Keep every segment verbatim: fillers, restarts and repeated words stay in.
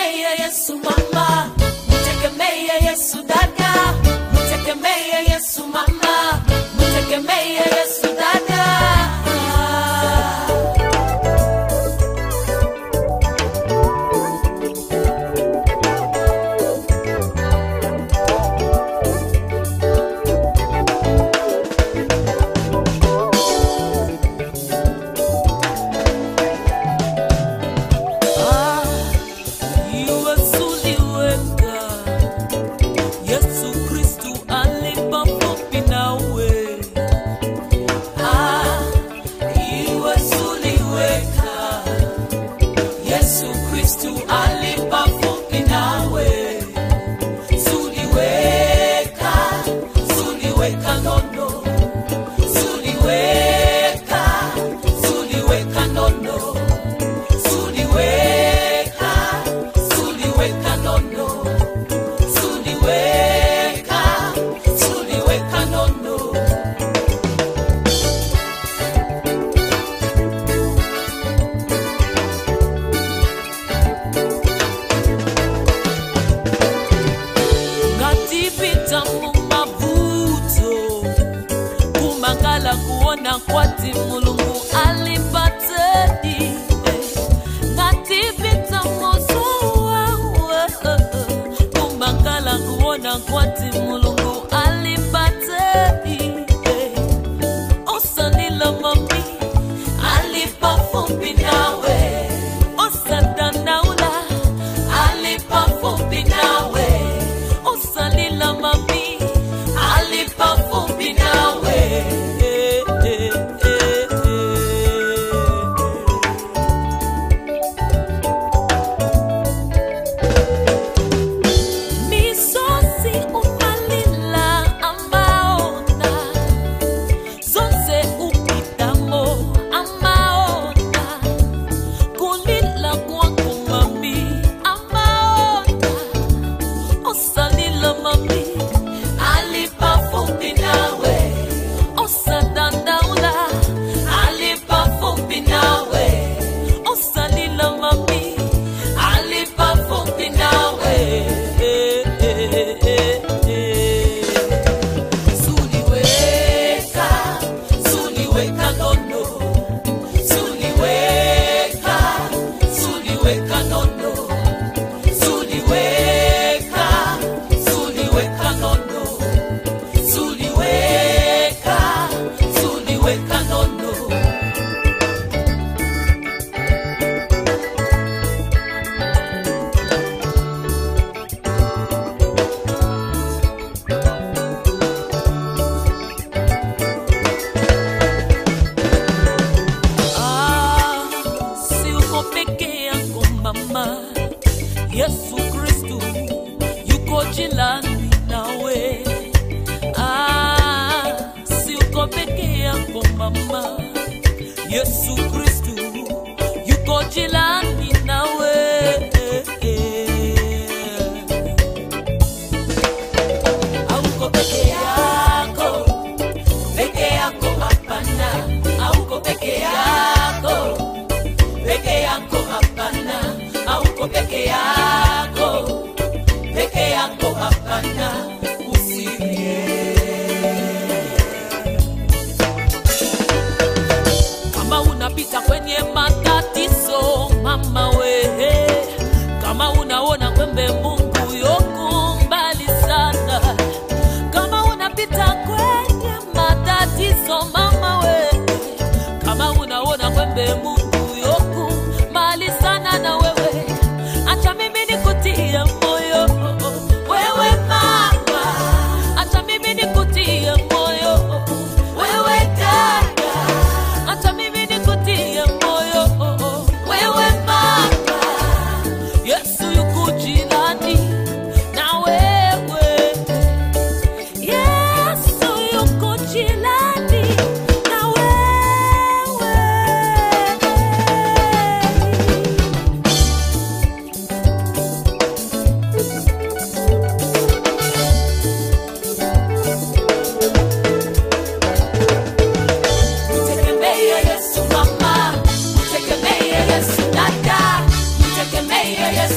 Mtegemee Yesu mama, mtegemee Yesu dada, mtegemee Yesu mama, mtegemee Yesu dada. Kuona kwati mulungu alipatedi ngati vita mosuwa kumbangala kuona kwati mulungu alipatedi osanila mami alipafumbi nawe osadanaula alipafumbi nawe osanila mami alipafumbi nawe. Yesu Kristu yuko jilani nawe. Ah, si uko peke yako mama. Yesu Kristu yuko jilani nawe. Hauko peke yako, peke yako hapana. Hauko peke yako, peke yako hapana. Hauko peke yako, peke yako hapana, usilie. Kama unapita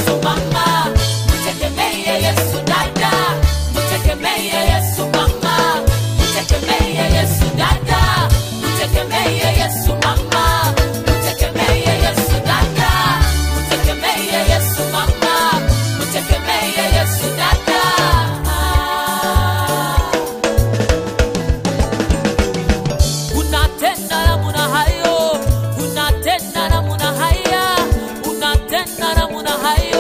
Yesu mama, mtegemee Yesu dada, mtegemee Yesu mama, mtegemee Yesu dada, mtegemee Yesu mama, mtegemee Yesu dada, mtegemee Yesu mama, mtegemee Yesu dada. Unatenda namna hayo, unatenda namna haya, unatenda namna hayo.